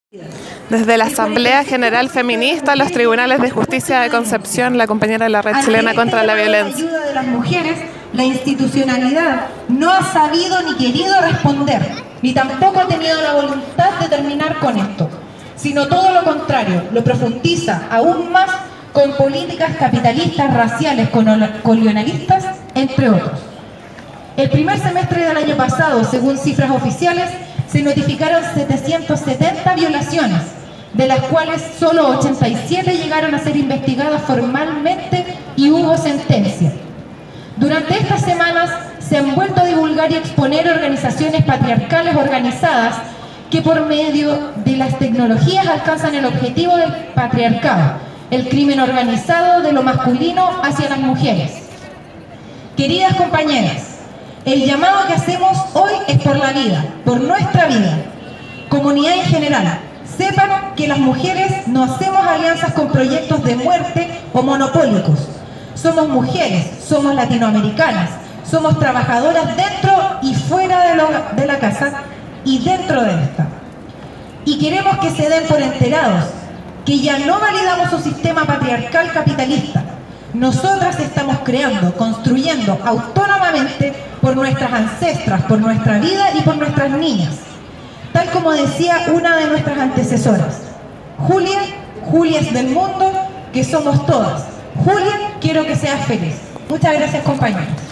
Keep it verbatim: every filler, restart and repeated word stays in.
Desde la Asamblea General Feminista, los tribunales de justicia de Concepción, la compañera de la Red Chilena contra la Violencia. Ante ayuda de las mujeres, la institucionalidad no ha sabido ni querido responder, ni tampoco ha tenido la voluntad de terminar con esto, sino todo lo contrario, lo profundiza aún más con políticas capitalistas, raciales, colonialistas, entre otros. El primer semestre del año pasado, según cifras oficiales, se notificaron setecientas setenta violaciones, de las cuales solo ochenta y siete llegaron a ser investigadas formalmente y hubo sentencia. Durante estas semanas se han vuelto a divulgar y exponer organizaciones patriarcales organizadas que por medio de las tecnologías alcanzan el objetivo del patriarcado, el crimen organizado de lo masculino hacia las mujeres. Queridas compañeras, el llamado que hacemos hoy es por la vida, por nuestra vida. Comunidad en general, sepan que las mujeres no hacemos alianzas con proyectos de muerte o monopólicos. Somos mujeres, somos latinoamericanas, somos trabajadoras dentro y fuera de, lo, de la casa y dentro de esta. Y queremos que se den por enterados que ya no validamos un sistema patriarcal capitalista. Nosotras estamos creando, construyendo autónomamente por nuestras ancestras, por nuestra vida y por nuestras niñas. Tal como decía una de nuestras antecesoras, Julia, Julia es del mundo, que somos todas. Julia, quiero que seas feliz. Muchas gracias, compañeros.